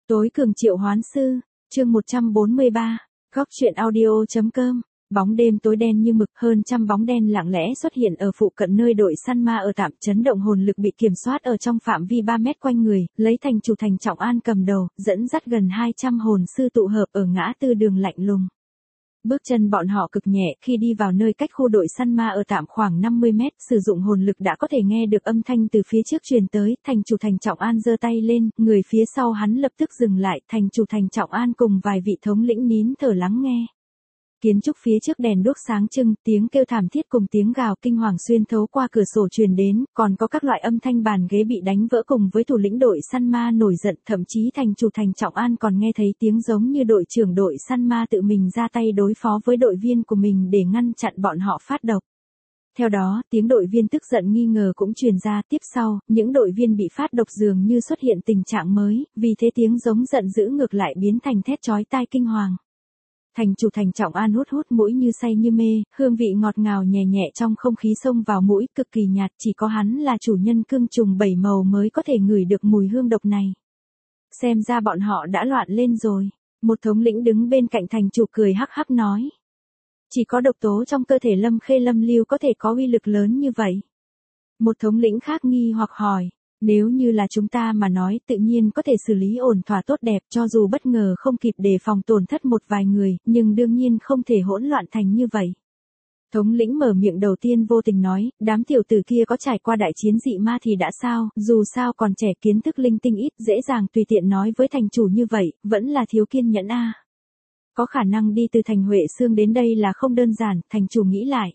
Tối cường triệu hoán sư, chương 143, góc truyện audio.com. Bóng đêm tối đen như mực, hơn trăm bóng đen lặng lẽ xuất hiện ở phụ cận nơi đội săn ma ở tạm. Chấn động hồn lực bị kiểm soát ở trong phạm vi 3 mét quanh người, lấy thành chủ Thành Trọng An cầm đầu, dẫn dắt gần 200 hồn sư tụ hợp ở ngã tư đường lạnh lùng. Bước chân bọn họ cực nhẹ, khi đi vào nơi cách khu đội săn ma ở tạm khoảng 50 mét, sử dụng hồn lực đã có thể nghe được âm thanh từ phía trước truyền tới. Thành chủ Thành Trọng An giơ tay lên, người phía sau hắn lập tức dừng lại. Thành chủ Thành Trọng An cùng vài vị thống lĩnh nín thở lắng nghe. Kiến trúc phía trước đèn đuốc sáng trưng, tiếng kêu thảm thiết cùng tiếng gào kinh hoàng xuyên thấu qua cửa sổ truyền đến, còn có các loại âm thanh bàn ghế bị đánh vỡ cùng với thủ lĩnh đội săn ma nổi giận, thậm chí thành chủ Thành Trọng An còn nghe thấy tiếng giống như đội trưởng đội săn ma tự mình ra tay đối phó với đội viên của mình để ngăn chặn bọn họ phát độc. Theo đó, tiếng đội viên tức giận nghi ngờ cũng truyền ra. Tiếp sau, những đội viên bị phát độc dường như xuất hiện tình trạng mới, vì thế tiếng giống giận dữ ngược lại biến thành thét chói tai kinh hoàng. Thành chủ Thành Trọng An hút mũi như say như mê, hương vị ngọt ngào nhẹ nhẹ trong không khí xông vào mũi, cực kỳ nhạt, chỉ có hắn là chủ nhân cương trùng 7 màu mới có thể ngửi được mùi hương độc này. Xem ra bọn họ đã loạn lên rồi. Một thống lĩnh đứng bên cạnh thành chủ cười hắc hắc nói. Chỉ có độc tố trong cơ thể Lâm Khê Lâm Lưu có thể có uy lực lớn như vậy. Một thống lĩnh khác nghi hoặc hỏi. Nếu như là chúng ta mà nói, tự nhiên có thể xử lý ổn thỏa tốt đẹp, cho dù bất ngờ không kịp đề phòng tổn thất một vài người, nhưng đương nhiên không thể hỗn loạn thành như vậy. Thống lĩnh mở miệng đầu tiên vô tình nói, đám tiểu tử kia có trải qua đại chiến dị ma thì đã sao, dù sao còn trẻ kiến thức linh tinh ít, dễ dàng tùy tiện nói với thành chủ như vậy, vẫn là thiếu kiên nhẫn a. Có khả năng đi từ thành Huệ Xương đến đây là không đơn giản, thành chủ nghĩ lại.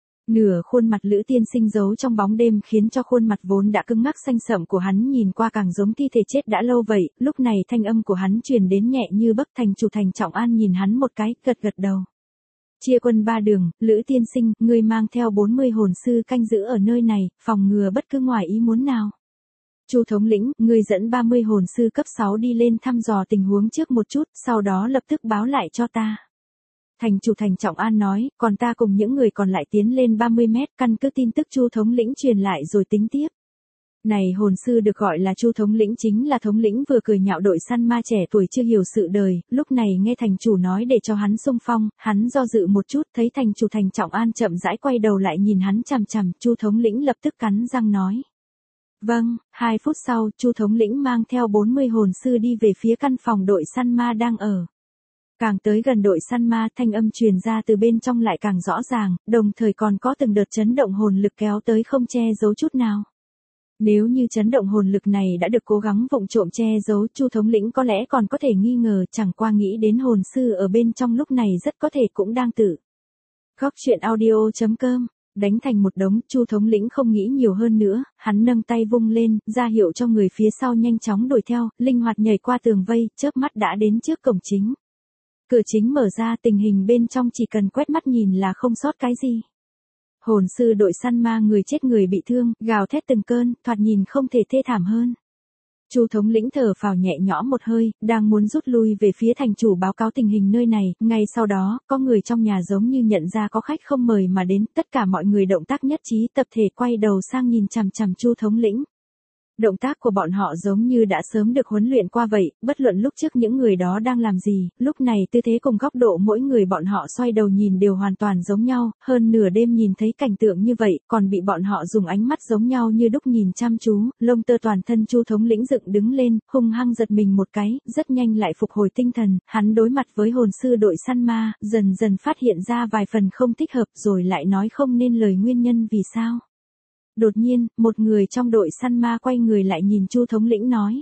Nửa khuôn mặt Lữ Tiên Sinh giấu trong bóng đêm khiến cho khuôn mặt vốn đã cứng ngắc xanh sậm của hắn nhìn qua càng giống thi thể chết đã lâu vậy. Lúc này thanh âm của hắn truyền đến nhẹ như bấc. Thành chủ Thành Trọng An nhìn hắn một cái, gật gật đầu. Chia quân 3 đường, Lữ Tiên Sinh, ngươi mang theo 40 hồn sư canh giữ ở nơi này, phòng ngừa bất cứ ngoài ý muốn nào. Chu thống lĩnh, ngươi dẫn 30 hồn sư cấp 6 đi lên thăm dò tình huống trước một chút, sau đó lập tức báo lại cho ta. Thành chủ Thành Trọng An nói, còn ta cùng những người còn lại tiến lên 30 mét, căn cứ tin tức Chu thống lĩnh truyền lại rồi tính tiếp. Này hồn sư được gọi là Chu thống lĩnh chính là thống lĩnh vừa cười nhạo đội săn ma trẻ tuổi chưa hiểu sự đời, lúc này nghe thành chủ nói để cho hắn xung phong, hắn do dự một chút, thấy thành chủ Thành Trọng An chậm rãi quay đầu lại nhìn hắn chằm chằm, Chu thống lĩnh lập tức cắn răng nói. Vâng, 2 phút sau, Chu thống lĩnh mang theo 40 hồn sư đi về phía căn phòng đội săn ma đang ở. Càng tới gần đội săn ma, thanh âm truyền ra từ bên trong lại càng rõ ràng, đồng thời còn có từng đợt chấn động hồn lực kéo tới không che giấu chút nào. Nếu như chấn động hồn lực này đã được cố gắng vụng trộm che giấu, Chu thống lĩnh có lẽ còn có thể nghi ngờ, chẳng qua nghĩ đến hồn sư ở bên trong lúc này rất có thể cũng đang tự. Góc truyện audio.com. Đánh thành một đống, Chu thống lĩnh không nghĩ nhiều hơn nữa, hắn nâng tay vung lên, ra hiệu cho người phía sau nhanh chóng đuổi theo, linh hoạt nhảy qua tường vây, chớp mắt đã đến trước cổng chính. Cửa chính mở ra, tình hình bên trong chỉ cần quét mắt nhìn là không sót cái gì. Hồn sư đội săn ma người chết người bị thương, gào thét từng cơn, thoạt nhìn không thể thê thảm hơn. Chu thống lĩnh thở phào nhẹ nhõm một hơi, đang muốn rút lui về phía thành chủ báo cáo tình hình nơi này, ngay sau đó, có người trong nhà giống như nhận ra có khách không mời mà đến, tất cả mọi người động tác nhất trí tập thể quay đầu sang nhìn chằm chằm Chu thống lĩnh. Động tác của bọn họ giống như đã sớm được huấn luyện qua vậy, bất luận lúc trước những người đó đang làm gì, lúc này tư thế cùng góc độ mỗi người bọn họ xoay đầu nhìn đều hoàn toàn giống nhau, hơn nửa đêm nhìn thấy cảnh tượng như vậy, còn bị bọn họ dùng ánh mắt giống nhau như đúc nhìn chăm chú, lông tơ toàn thân Chu thống lĩnh dựng đứng lên, hung hăng giật mình một cái, rất nhanh lại phục hồi tinh thần, hắn đối mặt với hồn sư đội săn ma, dần dần phát hiện ra vài phần không thích hợp rồi lại nói không nên lời nguyên nhân vì sao. Đột nhiên, một người trong đội săn ma quay người lại nhìn Chu thống lĩnh nói.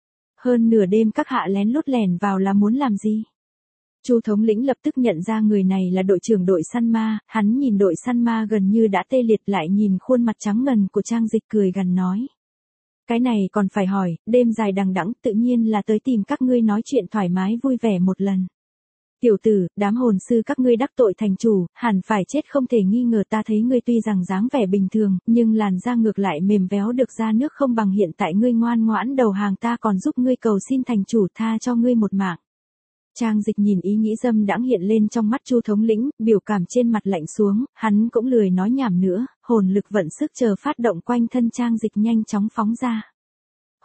Hơn nửa đêm các hạ lén lút lẻn vào là muốn làm gì? Chu thống lĩnh lập tức nhận ra người này là đội trưởng đội săn ma, hắn nhìn đội săn ma gần như đã tê liệt lại nhìn khuôn mặt trắng ngần của Trang Dịch cười gằn nói. Cái này còn phải hỏi, đêm dài đằng đẵng tự nhiên là tới tìm các ngươi nói chuyện thoải mái vui vẻ một lần. Tiểu tử, đám hồn sư các ngươi đắc tội thành chủ, hẳn phải chết không thể nghi ngờ. Ta thấy ngươi tuy rằng dáng vẻ bình thường, nhưng làn da ngược lại mềm véo được ra nước không bằng hiện tại ngươi ngoan ngoãn đầu hàng, ta còn giúp ngươi cầu xin thành chủ tha cho ngươi một mạng. Trang Dịch nhìn ý nghĩ dâm đãng hiện lên trong mắt Chu thống lĩnh, biểu cảm trên mặt lạnh xuống, hắn cũng lười nói nhảm nữa, hồn lực vận sức chờ phát động quanh thân Trang Dịch nhanh chóng phóng ra.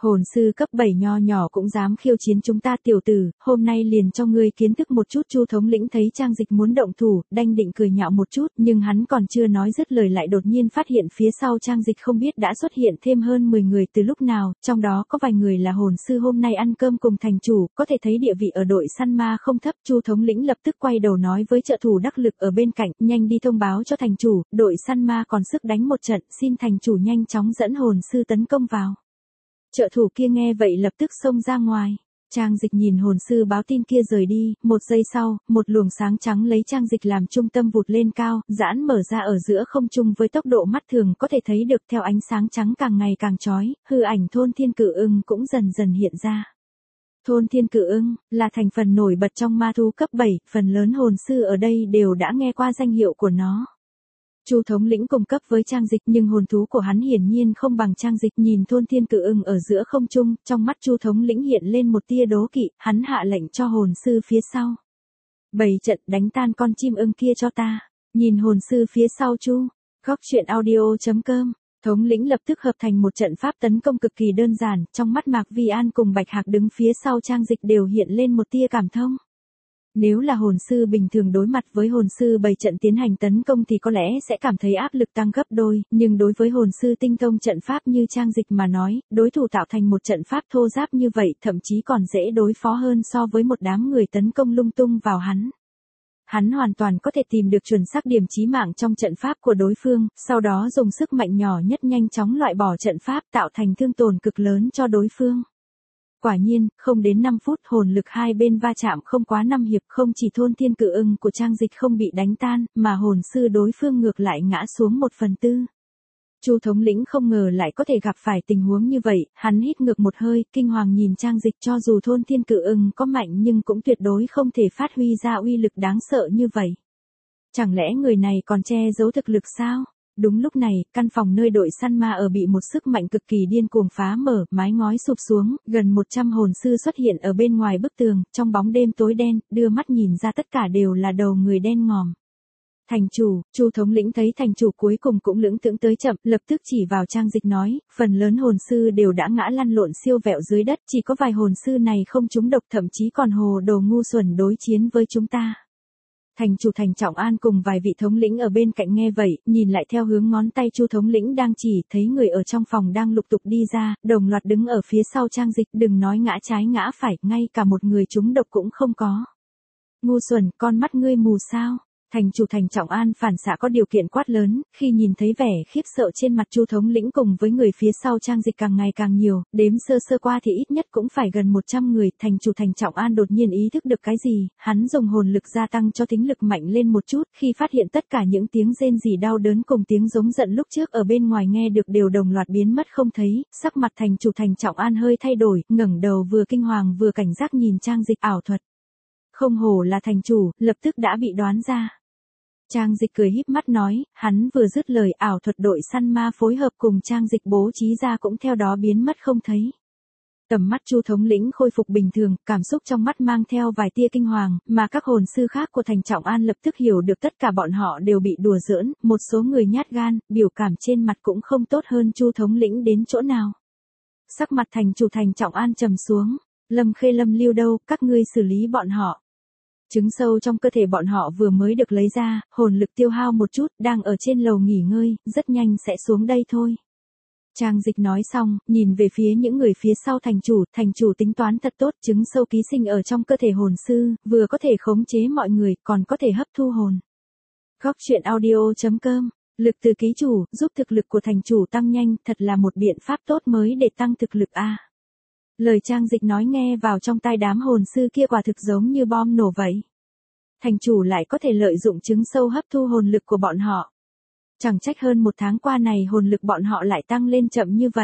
Hồn sư cấp 7 nho nhỏ cũng dám khiêu chiến chúng ta tiểu tử, hôm nay liền cho ngươi kiến thức một chút. Chu thống lĩnh thấy Trang Dịch muốn động thủ, đanh định cười nhạo một chút, nhưng hắn còn chưa nói dứt lời lại đột nhiên phát hiện phía sau Trang Dịch không biết đã xuất hiện thêm hơn 10 người từ lúc nào, trong đó có vài người là hồn sư hôm nay ăn cơm cùng thành chủ, có thể thấy địa vị ở đội săn ma không thấp. Chu thống lĩnh lập tức quay đầu nói với trợ thủ đắc lực ở bên cạnh, nhanh đi thông báo cho thành chủ, đội săn ma còn sức đánh một trận, xin thành chủ nhanh chóng dẫn hồn sư tấn công vào. Trợ thủ kia nghe vậy lập tức xông ra ngoài. Trang Dịch nhìn hồn sư báo tin kia rời đi, một giây sau, một luồng sáng trắng lấy Trang Dịch làm trung tâm vụt lên cao, giãn mở ra ở giữa không trung với tốc độ mắt thường có thể thấy được. Theo ánh sáng trắng càng ngày càng chói, hư ảnh thôn thiên cự ưng cũng dần dần hiện ra. Thôn thiên cự ưng là thành phần nổi bật trong ma thú cấp 7, phần lớn hồn sư ở đây đều đã nghe qua danh hiệu của nó. Chu thống lĩnh cùng cấp với Trang Dịch nhưng hồn thú của hắn hiển nhiên không bằng Trang Dịch. Nhìn thôn thiên cự ưng ở giữa không trung, trong mắt Chu thống lĩnh hiện lên một tia đố kỵ, hắn hạ lệnh cho hồn sư phía sau. Bày trận đánh tan con chim ưng kia cho ta. Nhìn hồn sư phía sau Chu. Góc truyện audio.com. Thống lĩnh lập tức hợp thành một trận pháp tấn công cực kỳ đơn giản, trong mắt Mạc Vi An cùng Bạch Hạc đứng phía sau Trang Dịch đều hiện lên một tia cảm thông. Nếu là hồn sư bình thường đối mặt với hồn sư bày trận tiến hành tấn công thì có lẽ sẽ cảm thấy áp lực tăng gấp đôi, nhưng đối với hồn sư tinh thông trận pháp như Trang Dịch mà nói, đối thủ tạo thành một trận pháp thô ráp như vậy thậm chí còn dễ đối phó hơn so với một đám người tấn công lung tung vào hắn. Hắn hoàn toàn có thể tìm được chuẩn xác điểm chí mạng trong trận pháp của đối phương, sau đó dùng sức mạnh nhỏ nhất nhanh chóng loại bỏ trận pháp tạo thành thương tổn cực lớn cho đối phương. Quả nhiên, không đến 5 phút hồn lực hai bên va chạm không quá 5 hiệp, không chỉ thôn thiên cự ưng của Trang Dịch không bị đánh tan, mà hồn sư đối phương ngược lại ngã xuống 1/4. Chu thống lĩnh không ngờ lại có thể gặp phải tình huống như vậy, hắn hít ngược một hơi, kinh hoàng nhìn Trang Dịch. Cho dù thôn thiên cự ưng có mạnh nhưng cũng tuyệt đối không thể phát huy ra uy lực đáng sợ như vậy. Chẳng lẽ người này còn che giấu thực lực sao? Đúng lúc này, căn phòng nơi đội săn ma ở bị một sức mạnh cực kỳ điên cuồng phá mở, mái ngói sụp xuống, gần 100 hồn sư xuất hiện ở bên ngoài bức tường, trong bóng đêm tối đen, đưa mắt nhìn ra tất cả đều là đầu người đen ngòm. Thành chủ, Chu thống lĩnh thấy thành chủ cuối cùng cũng lững thững tới chậm, lập tức chỉ vào Trang Dịch nói, phần lớn hồn sư đều đã ngã lăn lộn siêu vẹo dưới đất, chỉ có vài hồn sư này không trúng độc, thậm chí còn hồ đồ ngu xuẩn đối chiến với chúng ta. Thành chủ Thành Trọng An cùng vài vị thống lĩnh ở bên cạnh nghe vậy, nhìn lại theo hướng ngón tay Chu thống lĩnh đang chỉ, thấy người ở trong phòng đang lục tục đi ra, đồng loạt đứng ở phía sau Trang Dịch, đừng nói ngã trái ngã phải, ngay cả một người trúng độc cũng không có. Ngu xuẩn, con mắt ngươi mù sao? Thành chủ Thành Trọng An phản xạ có điều kiện quát lớn, khi nhìn thấy vẻ khiếp sợ trên mặt Chu thống lĩnh cùng với người phía sau Trang Dịch càng ngày càng nhiều, đếm sơ sơ qua thì ít nhất cũng phải gần 100 người. Thành chủ Thành Trọng An đột nhiên ý thức được cái gì, hắn dùng hồn lực gia tăng cho tính lực mạnh lên một chút, khi phát hiện tất cả những tiếng rên rỉ đau đớn cùng tiếng giống giận lúc trước ở bên ngoài nghe được đều đồng loạt biến mất không thấy, sắc mặt thành chủ Thành Trọng An hơi thay đổi, ngẩng đầu vừa kinh hoàng vừa cảnh giác nhìn Trang Dịch. Ảo thuật. Không hổ là thành chủ, lập tức đã bị đoán ra. Trang Dịch cười híp mắt nói, hắn vừa dứt lời, ảo thuật đội săn ma phối hợp cùng Trang Dịch bố trí ra cũng theo đó biến mất không thấy. Tầm mắt Chu thống lĩnh khôi phục bình thường, cảm xúc trong mắt mang theo vài tia kinh hoàng, mà các hồn sư khác của Thành Trọng An lập tức hiểu được tất cả bọn họ đều bị đùa giỡn, một số người nhát gan, biểu cảm trên mặt cũng không tốt hơn Chu thống lĩnh đến chỗ nào. Sắc mặt thành chủ Thành Trọng An trầm xuống, Lâm Khê Lâm Lưu đâu, các ngươi xử lý bọn họ. Trứng sâu trong cơ thể bọn họ vừa mới được lấy ra, hồn lực tiêu hao một chút, đang ở trên lầu nghỉ ngơi, rất nhanh sẽ xuống đây thôi. Trang Dịch nói xong, nhìn về phía những người phía sau thành chủ tính toán thật tốt, trứng sâu ký sinh ở trong cơ thể hồn sư, vừa có thể khống chế mọi người, còn có thể hấp thu hồn. Góc truyện audio.com, lực từ ký chủ, giúp thực lực của thành chủ tăng nhanh, thật là một biện pháp tốt mới để tăng thực lực a. Lời Trang Dịch nói nghe vào trong tai đám hồn sư kia quả thực giống như bom nổ vậy. Thành chủ lại có thể lợi dụng trứng sâu hấp thu hồn lực của bọn họ. Chẳng trách hơn một tháng qua này hồn lực bọn họ lại tăng lên chậm như vậy.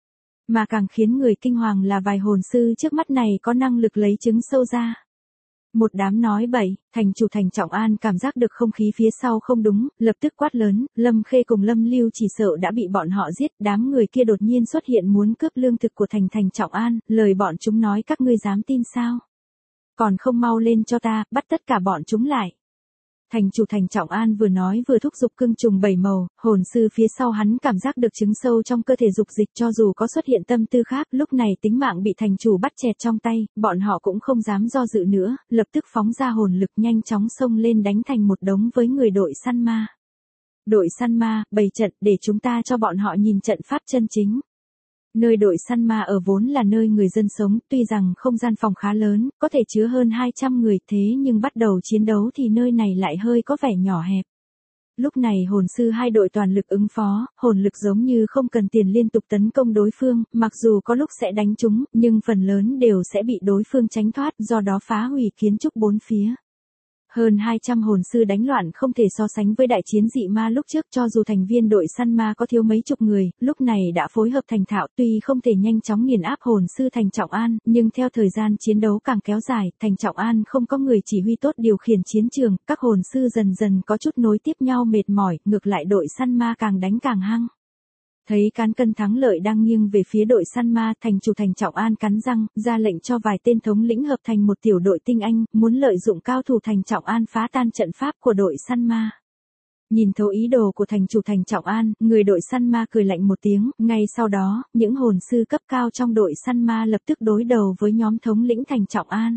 Mà càng khiến người kinh hoàng là vài hồn sư trước mắt này có năng lực lấy trứng sâu ra. Một đám nói bậy, thành chủ Thành Trọng An cảm giác được không khí phía sau không đúng, lập tức quát lớn, Lâm Khê cùng Lâm Lưu chỉ sợ đã bị bọn họ giết, đám người kia đột nhiên xuất hiện muốn cướp lương thực của Thành Trọng An, lời bọn chúng nói các ngươi dám tin sao? Còn không mau lên cho ta, bắt tất cả bọn chúng lại. Thành chủ Thành Trọng An vừa nói vừa thúc giục cương trùng bảy màu, hồn sư phía sau hắn cảm giác được chứng sâu trong cơ thể dục dịch, cho dù có xuất hiện tâm tư khác, lúc này tính mạng bị thành chủ bắt chẹt trong tay, bọn họ cũng không dám do dự nữa, lập tức phóng ra hồn lực nhanh chóng xông lên đánh thành một đống với người đội săn ma. Đội săn ma, bày trận để chúng ta cho bọn họ nhìn trận pháp chân chính. Nơi đội săn ma ở vốn là nơi người dân sống, tuy rằng không gian phòng khá lớn, có thể chứa hơn 200 người, thế nhưng bắt đầu chiến đấu thì nơi này lại hơi có vẻ nhỏ hẹp. Lúc này hồn sư hai đội toàn lực ứng phó, hồn lực giống như không cần tiền liên tục tấn công đối phương, mặc dù có lúc sẽ đánh chúng, nhưng phần lớn đều sẽ bị đối phương tránh thoát, do đó phá hủy kiến trúc bốn phía. Hơn 200 hồn sư đánh loạn không thể so sánh với đại chiến dị ma lúc trước, cho dù thành viên đội săn ma có thiếu mấy chục người, lúc này đã phối hợp thành thạo, tuy không thể nhanh chóng nghiền áp hồn sư Thành Trọng An, nhưng theo thời gian chiến đấu càng kéo dài, Thành Trọng An không có người chỉ huy tốt điều khiển chiến trường, các hồn sư dần dần có chút nối tiếp nhau mệt mỏi, ngược lại đội săn ma càng đánh càng hăng. Thấy cán cân thắng lợi đang nghiêng về phía đội săn ma, thành chủ Thành Trọng An cắn răng, ra lệnh cho vài tên thống lĩnh hợp thành một tiểu đội tinh anh, muốn lợi dụng cao thủ Thành Trọng An phá tan trận pháp của đội săn ma. Nhìn thấu ý đồ của thành chủ Thành Trọng An, người đội săn ma cười lạnh một tiếng, ngay sau đó, những hồn sư cấp cao trong đội săn ma lập tức đối đầu với nhóm thống lĩnh Thành Trọng An.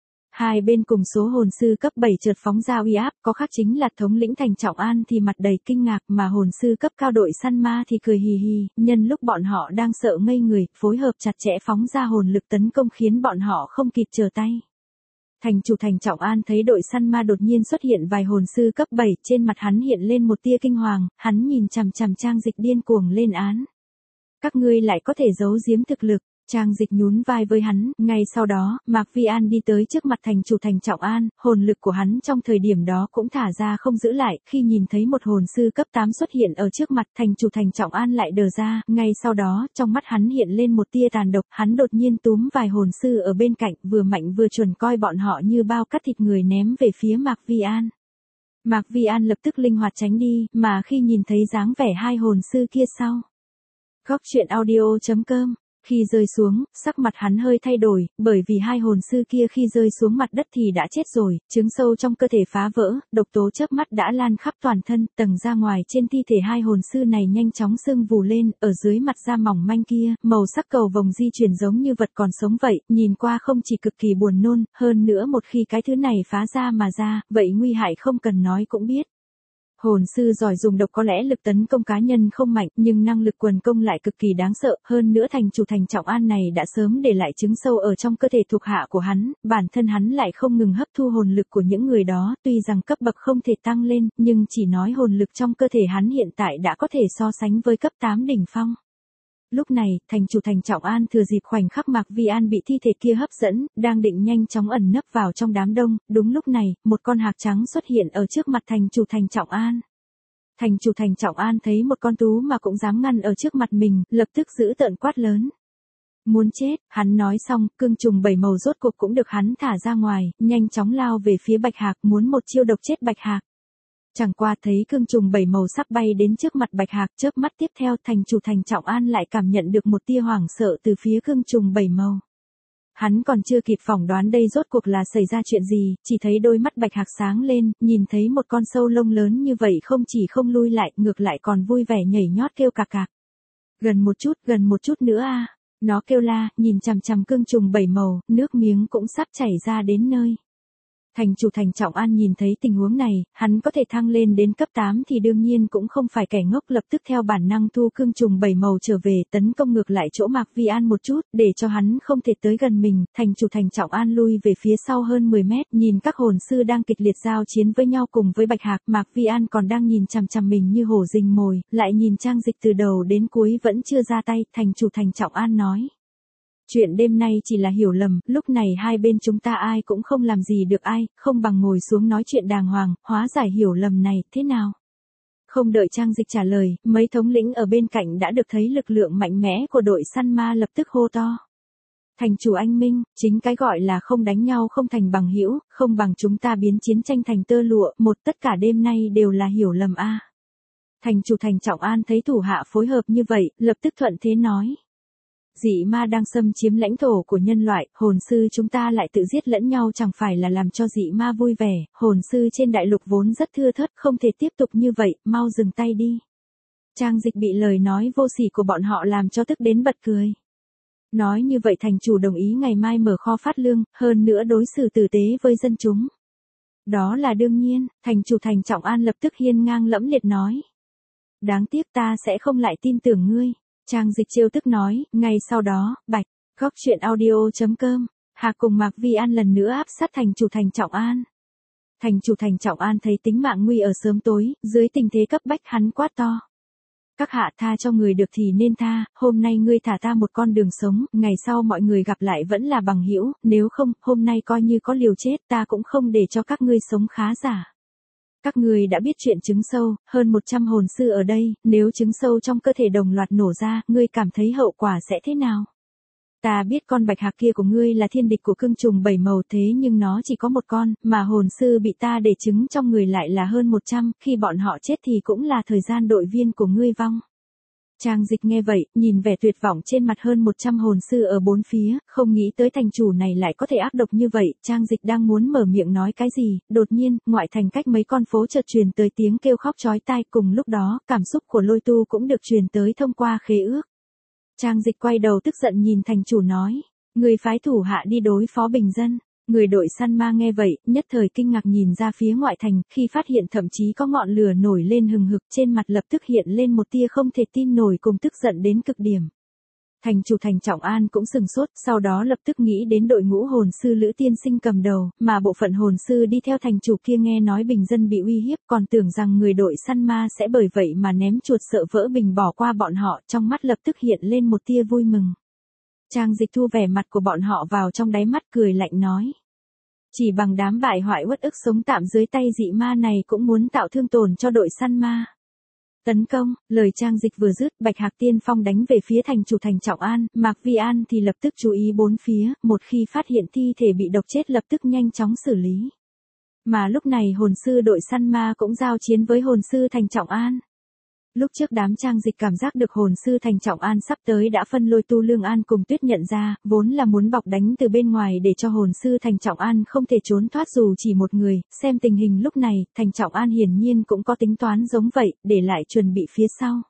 Hai bên cùng số hồn sư cấp 7 chợt phóng ra uy áp, có khác chính là thống lĩnh Thành Trọng An thì mặt đầy kinh ngạc, mà hồn sư cấp cao đội săn ma thì cười hì hì, nhân lúc bọn họ đang sợ ngây người, phối hợp chặt chẽ phóng ra hồn lực tấn công khiến bọn họ không kịp trở tay. Thành chủ Thành Trọng An thấy đội săn ma đột nhiên xuất hiện vài hồn sư cấp 7, trên mặt hắn hiện lên một tia kinh hoàng, hắn nhìn chằm chằm Trang Dịch điên cuồng lên án. Các ngươi lại có thể giấu giếm thực lực. Trang Dịch nhún vai với hắn, ngay sau đó, Mạc Vi An đi tới trước mặt thành chủ Thành Trọng An, hồn lực của hắn trong thời điểm đó cũng thả ra không giữ lại, khi nhìn thấy một hồn sư cấp 8 xuất hiện ở trước mặt, thành chủ Thành Trọng An lại đờ ra, ngay sau đó, trong mắt hắn hiện lên một tia tàn độc, hắn đột nhiên túm vài hồn sư ở bên cạnh, vừa mạnh vừa chuẩn coi bọn họ như bao cắt thịt người ném về phía Mạc Vi An. Mạc Vi An lập tức linh hoạt tránh đi, mà khi nhìn thấy dáng vẻ hai hồn sư kia sau. Góc truyện audio.com Khi rơi xuống, sắc mặt hắn hơi thay đổi, bởi vì hai hồn sư kia khi rơi xuống mặt đất thì đã chết rồi, chứng sâu trong cơ thể phá vỡ, độc tố chớp mắt đã lan khắp toàn thân, tầng da ngoài trên thi thể hai hồn sư này nhanh chóng sưng vù lên, ở dưới mặt da mỏng manh kia, màu sắc cầu vồng di chuyển giống như vật còn sống vậy, nhìn qua không chỉ cực kỳ buồn nôn, hơn nữa một khi cái thứ này phá ra mà ra, vậy nguy hại không cần nói cũng biết. Hồn sư giỏi dùng độc có lẽ lực tấn công cá nhân không mạnh, nhưng năng lực quần công lại cực kỳ đáng sợ, hơn nữa thành chủ Thành Trọng An này đã sớm để lại chứng sâu ở trong cơ thể thuộc hạ của hắn, bản thân hắn lại không ngừng hấp thu hồn lực của những người đó, tuy rằng cấp bậc không thể tăng lên, nhưng chỉ nói hồn lực trong cơ thể hắn hiện tại đã có thể so sánh với cấp 8 đỉnh phong. Lúc này, thành chủ Thành Trọng An thừa dịp khoảnh khắc Mạc Vi An bị thi thể kia hấp dẫn, đang định nhanh chóng ẩn nấp vào trong đám đông, đúng lúc này, một con hạc trắng xuất hiện ở trước mặt thành chủ Thành Trọng An. Thành chủ Thành Trọng An thấy một con tú mà cũng dám ngăn ở trước mặt mình, lập tức giữ tợn quát lớn. Muốn chết, hắn nói xong, cương trùng 7 màu rốt cuộc cũng được hắn thả ra ngoài, nhanh chóng lao về phía Bạch Hạc, muốn một chiêu độc chết Bạch Hạc. Chẳng qua thấy cương trùng 7 màu sắp bay đến trước mặt Bạch Hạc, chớp mắt tiếp theo thành chủ Thành Trọng An lại cảm nhận được một tia hoảng sợ từ phía cương trùng 7 màu. Hắn còn chưa kịp phỏng đoán đây rốt cuộc là xảy ra chuyện gì, chỉ thấy đôi mắt Bạch Hạc sáng lên, nhìn thấy một con sâu lông lớn như vậy không chỉ không lui lại, ngược lại còn vui vẻ nhảy nhót kêu cạc cạc. Gần một chút nữa a, nó kêu la, nhìn chằm chằm cương trùng 7 màu, nước miếng cũng sắp chảy ra đến nơi. Thành chủ Thành Trọng An nhìn thấy tình huống này, hắn có thể thăng lên đến cấp 8 thì đương nhiên cũng không phải kẻ ngốc, lập tức theo bản năng thu cương trùng 7 màu trở về, tấn công ngược lại chỗ Mạc Vi An một chút, để cho hắn không thể tới gần mình. Thành chủ Thành Trọng An lui về phía sau hơn 10 mét, nhìn các hồn sư đang kịch liệt giao chiến với nhau cùng với Bạch Hạc, Mạc Vi An còn đang nhìn chằm chằm mình như hổ rình mồi, lại nhìn Trang Dịch từ đầu đến cuối vẫn chưa ra tay. Thành chủ Thành Trọng An nói. Chuyện đêm nay chỉ là hiểu lầm, lúc này hai bên chúng ta ai cũng không làm gì được ai, không bằng ngồi xuống nói chuyện đàng hoàng, hóa giải hiểu lầm này, thế nào? Không đợi Trang Dịch trả lời, mấy thống lĩnh ở bên cạnh đã được thấy lực lượng mạnh mẽ của đội săn ma lập tức hô to. Thành chủ anh minh, chính cái gọi là không đánh nhau không thành bằng hữu, không bằng chúng ta biến chiến tranh thành tơ lụa, một tất cả đêm nay đều là hiểu lầm a. Thành chủ Thành Trọng An thấy thủ hạ phối hợp như vậy, lập tức thuận thế nói. Dị ma đang xâm chiếm lãnh thổ của nhân loại, hồn sư chúng ta lại tự giết lẫn nhau chẳng phải là làm cho dị ma vui vẻ, hồn sư trên đại lục vốn rất thưa thớt không thể tiếp tục như vậy, mau dừng tay đi. Trang Dịch bị lời nói vô sỉ của bọn họ làm cho tức đến bật cười. Nói như vậy thành chủ đồng ý ngày mai mở kho phát lương, hơn nữa đối xử tử tế với dân chúng. Đó là đương nhiên, thành chủ Thành Trọng An lập tức hiên ngang lẫm liệt nói. Đáng tiếc ta sẽ không lại tin tưởng ngươi. Trang Dịch trêu tức nói, ngay sau đó, Bạch, góc chuyện audio.com, Hà cùng Mạc Vi An lần nữa áp sát thành chủ Thành Trọng An. Thành chủ Thành Trọng An thấy tính mạng nguy ở sớm tối, dưới tình thế cấp bách hắn quát to. Các hạ tha cho người được thì nên tha, hôm nay ngươi thả ta một con đường sống, ngày sau mọi người gặp lại vẫn là bằng hữu, nếu không, hôm nay coi như có liều chết ta cũng không để cho các ngươi sống khá giả. Các ngươi đã biết chuyện trứng sâu, hơn 100 hồn sư ở đây, nếu trứng sâu trong cơ thể đồng loạt nổ ra, ngươi cảm thấy hậu quả sẽ thế nào? Ta biết con bạch hạc kia của ngươi là thiên địch của cương trùng 7 màu thế nhưng nó chỉ có một con, mà hồn sư bị ta để trứng trong người lại là hơn 100, khi bọn họ chết thì cũng là thời gian đội viên của ngươi vong. Trang Dịch nghe vậy, nhìn vẻ tuyệt vọng trên mặt hơn 100 hồn sư ở bốn phía, không nghĩ tới thành chủ này lại có thể ác độc như vậy, Trang Dịch đang muốn mở miệng nói cái gì, đột nhiên, ngoại thành cách mấy con phố chợt truyền tới tiếng kêu khóc chói tai, cùng lúc đó, cảm xúc của Lôi Tu cũng được truyền tới thông qua khế ước. Trang Dịch quay đầu tức giận nhìn thành chủ nói, người phái thủ hạ đi đối phó bình dân. Người đội săn ma nghe vậy, nhất thời kinh ngạc nhìn ra phía ngoại thành, khi phát hiện thậm chí có ngọn lửa nổi lên hừng hực, trên mặt lập tức hiện lên một tia không thể tin nổi cùng tức giận đến cực điểm. Thành chủ Thành Trọng An cũng sừng sốt, sau đó lập tức nghĩ đến đội ngũ hồn sư Lữ Tiên Sinh cầm đầu, mà bộ phận hồn sư đi theo thành chủ kia nghe nói bình dân bị uy hiếp, còn tưởng rằng người đội săn ma sẽ bởi vậy mà ném chuột sợ vỡ bình bỏ qua bọn họ, trong mắt lập tức hiện lên một tia vui mừng. Trang Dịch thu vẻ mặt của bọn họ vào trong đáy mắt cười lạnh nói. Chỉ bằng đám bại hoại uất ức sống tạm dưới tay dị ma này cũng muốn tạo thương tổn cho đội săn ma. Tấn công, lời Trang Dịch vừa dứt, Bạch Hạc Tiên Phong đánh về phía thành chủ Thành Trọng An, Mạc Vi An thì lập tức chú ý bốn phía, một khi phát hiện thi thể bị độc chết lập tức nhanh chóng xử lý. Mà lúc này hồn sư đội săn ma cũng giao chiến với hồn sư Thành Trọng An. Lúc trước đám Trang Dịch cảm giác được hồn sư Thành Trọng An sắp tới đã phân Lôi Tu Lương An cùng Tuyết nhận ra, vốn là muốn bọc đánh từ bên ngoài để cho hồn sư Thành Trọng An không thể trốn thoát dù chỉ một người, xem tình hình lúc này, Thành Trọng An hiển nhiên cũng có tính toán giống vậy, để lại chuẩn bị phía sau.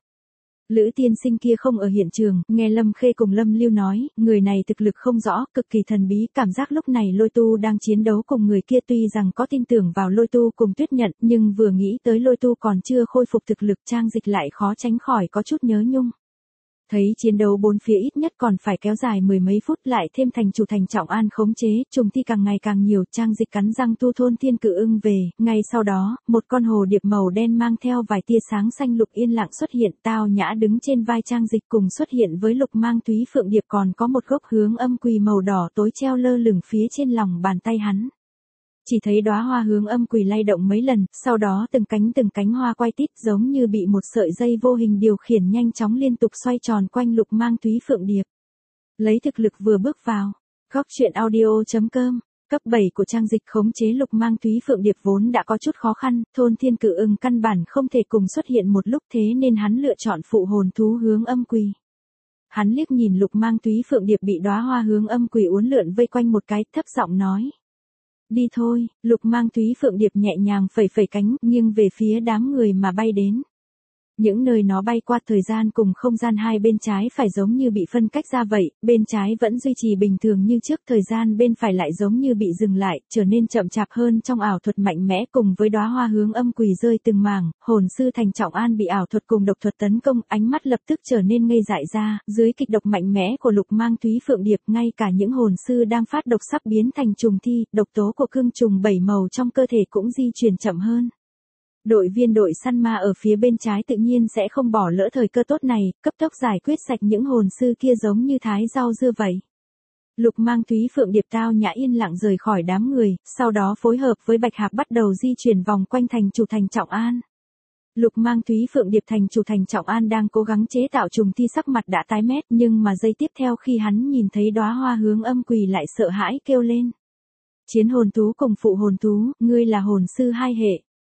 Lữ Tiên Sinh kia không ở hiện trường, nghe Lâm Khê cùng Lâm Lưu nói, người này thực lực không rõ, cực kỳ thần bí, cảm giác lúc này Lôi Tu đang chiến đấu cùng người kia tuy rằng có tin tưởng vào Lôi Tu cùng Tuyết nhận, nhưng vừa nghĩ tới Lôi Tu còn chưa khôi phục thực lực Trang Dịch lại khó tránh khỏi có chút nhớ nhung. Thấy chiến đấu bốn phía ít nhất còn phải kéo dài mười mấy phút lại thêm thành chủ Thành Trọng An khống chế, trùng thi càng ngày càng nhiều, Trang Dịch cắn răng thu thôn thiên cự ưng về, ngay sau đó, một con hồ điệp màu đen mang theo vài tia sáng xanh lục yên lặng xuất hiện, Tao Nhã đứng trên vai Trang Dịch cùng xuất hiện với lục mang túy phượng điệp còn có một gốc hướng âm quỳ màu đỏ tối treo lơ lửng phía trên lòng bàn tay hắn. Chỉ thấy đóa hoa hướng âm quỳ lay động mấy lần, sau đó từng cánh hoa quay tít giống như bị một sợi dây vô hình điều khiển nhanh chóng liên tục xoay tròn quanh lục mang túy phượng điệp. Lấy thực lực vừa bước vào, góc chuyện audio.com, cấp 7 của Trang Dịch khống chế lục mang túy phượng điệp vốn đã có chút khó khăn, thôn thiên cự ưng căn bản không thể cùng xuất hiện một lúc thế nên hắn lựa chọn phụ hồn thú hướng âm quỳ. Hắn liếc nhìn lục mang túy phượng điệp bị đóa hoa hướng âm quỳ uốn lượn vây quanh một cái, thấp giọng nói. Đi thôi, lục mang túy phượng điệp nhẹ nhàng phẩy phẩy cánh, nghiêng về phía đám người mà bay đến. Những nơi nó bay qua thời gian cùng không gian hai bên trái phải giống như bị phân cách ra vậy, bên trái vẫn duy trì bình thường như trước, thời gian bên phải lại giống như bị dừng lại, trở nên chậm chạp hơn trong ảo thuật mạnh mẽ cùng với đóa hoa hướng âm quỳ rơi từng mảng, hồn sư Thành Trọng An bị ảo thuật cùng độc thuật tấn công, ánh mắt lập tức trở nên ngây dại ra, dưới kịch độc mạnh mẽ của lục mang túy phượng điệp, ngay cả những hồn sư đang phát độc sắp biến thành trùng thi, độc tố của cương trùng 7 màu trong cơ thể cũng di chuyển chậm hơn. Đội viên đội săn ma ở phía bên trái tự nhiên sẽ không bỏ lỡ thời cơ tốt này, cấp tốc giải quyết sạch những hồn sư kia giống như thái rau dưa vậy. Lục mang túy phượng điệp Tao Nhã yên lặng rời khỏi đám người, sau đó phối hợp với Bạch Hạc bắt đầu di chuyển vòng quanh thành chủ Thành Trọng An. Lục mang túy phượng điệp thành chủ Thành Trọng An đang cố gắng chế tạo trùng thi, sắc mặt đã tái mét, nhưng mà giây tiếp theo khi hắn nhìn thấy đóa hoa hướng âm quỳ lại sợ hãi kêu lên. Chiến hồn thú cùng phụ hồn thú, ngươi là hồn sư hai hệ.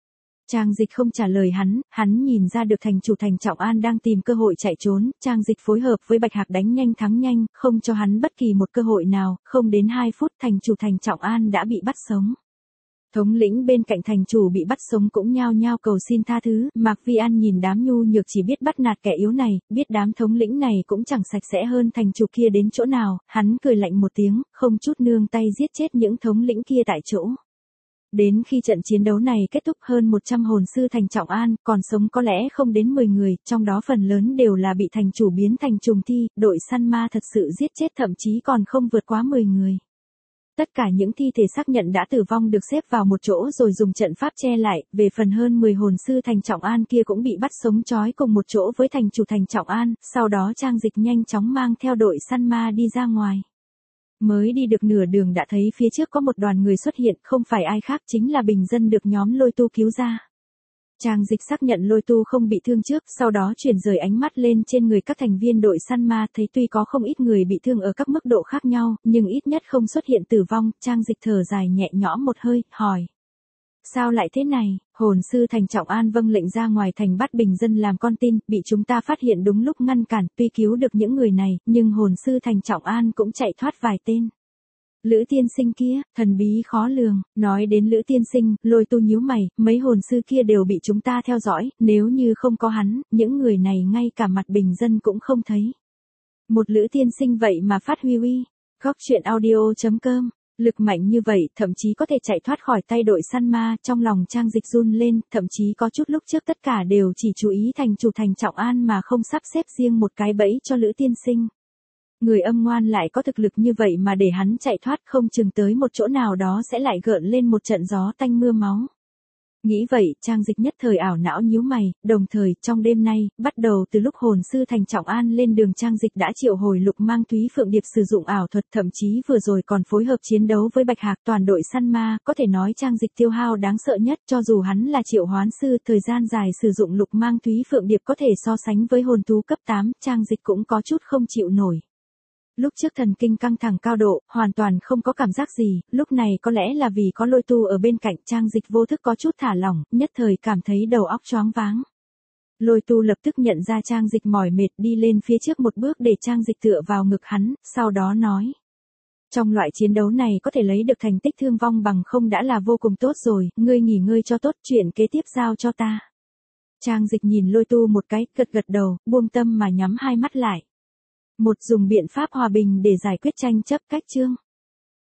Trang Dịch không trả lời hắn nhìn ra được thành chủ Thành Trọng An đang tìm cơ hội chạy trốn, Trang Dịch phối hợp với Bạch Hạc đánh nhanh thắng nhanh, không cho hắn bất kỳ một cơ hội nào, không đến 2 phút thành chủ Thành Trọng An đã bị bắt sống. Thống lĩnh bên cạnh thành chủ bị bắt sống cũng nhao nhao cầu xin tha thứ, Mạc Vi An nhìn đám nhu nhược chỉ biết bắt nạt kẻ yếu này, biết đám thống lĩnh này cũng chẳng sạch sẽ hơn thành chủ kia đến chỗ nào, hắn cười lạnh một tiếng, không chút nương tay giết chết những thống lĩnh kia tại chỗ. Đến khi trận chiến đấu này kết thúc hơn 100 hồn sư Thành Trọng An, còn sống có lẽ không đến 10 người, trong đó phần lớn đều là bị thành chủ biến thành trùng thi, đội săn ma thật sự giết chết thậm chí còn không vượt quá 10 người. Tất cả những thi thể xác nhận đã tử vong được xếp vào một chỗ rồi dùng trận pháp che lại, về phần hơn 10 hồn sư Thành Trọng An kia cũng bị bắt sống trói cùng một chỗ với thành chủ Thành Trọng An, sau đó Trang Dịch nhanh chóng mang theo đội săn ma đi ra ngoài. Mới đi được nửa đường đã thấy phía trước có một đoàn người xuất hiện, không phải ai khác chính là bình dân được nhóm Lôi Tu cứu ra. Trang Dịch xác nhận Lôi Tu không bị thương trước, sau đó chuyển rời ánh mắt lên trên người các thành viên đội săn ma, thấy tuy có không ít người bị thương ở các mức độ khác nhau, nhưng ít nhất không xuất hiện tử vong, Trang Dịch thở dài nhẹ nhõm một hơi, hỏi. Sao lại thế này? Hồn sư Thành Trọng An vâng lệnh ra ngoài thành bắt bình dân làm con tin, bị chúng ta phát hiện đúng lúc ngăn cản, tuy cứu được những người này, nhưng hồn sư Thành Trọng An cũng chạy thoát vài tên. Lữ tiên sinh kia, thần bí khó lường, nói đến Lữ tiên sinh, Lôi Tu nhíu mày, mấy hồn sư kia đều bị chúng ta theo dõi, nếu như không có hắn, những người này ngay cả mặt bình dân cũng không thấy. Một Lữ tiên sinh vậy mà phát huy uy. Góc truyện audio.com, lực mạnh như vậy, thậm chí có thể chạy thoát khỏi tay đội săn ma, trong lòng Trang Dịch run lên, thậm chí có chút lúc trước tất cả đều chỉ chú ý thành chủ Thành Trọng An mà không sắp xếp riêng một cái bẫy cho Lữ tiên sinh. Người âm ngoan lại có thực lực như vậy mà để hắn chạy thoát, không chừng tới một chỗ nào đó sẽ lại gợn lên một trận gió tanh mưa máu. Nghĩ vậy, Trang Dịch nhất thời ảo não nhíu mày, đồng thời, trong đêm nay, bắt đầu từ lúc hồn sư Thành Trọng An lên đường Trang Dịch đã triệu hồi Lục Mang Thúy Phượng Điệp sử dụng ảo thuật, thậm chí vừa rồi còn phối hợp chiến đấu với Bạch Hạc, toàn đội săn ma, có thể nói Trang Dịch tiêu hao đáng sợ nhất, cho dù hắn là triệu hoán sư, thời gian dài sử dụng Lục Mang Thúy Phượng Điệp có thể so sánh với hồn thú cấp 8, Trang Dịch cũng có chút không chịu nổi. Lúc trước thần kinh căng thẳng cao độ, hoàn toàn không có cảm giác gì, lúc này có lẽ là vì có Lôi Tu ở bên cạnh, Trang Dịch vô thức có chút thả lỏng, nhất thời cảm thấy đầu óc choáng váng. Lôi Tu lập tức nhận ra Trang Dịch mỏi mệt, đi lên phía trước một bước để Trang Dịch tựa vào ngực hắn, sau đó nói. Trong loại chiến đấu này có thể lấy được thành tích thương vong bằng không đã là vô cùng tốt rồi, ngươi nghỉ ngơi cho tốt, chuyện kế tiếp giao cho ta. Trang Dịch nhìn Lôi Tu một cái, gật gật đầu, buông tâm mà nhắm hai mắt lại. Một dùng biện pháp hòa bình để giải quyết tranh chấp. Cách chương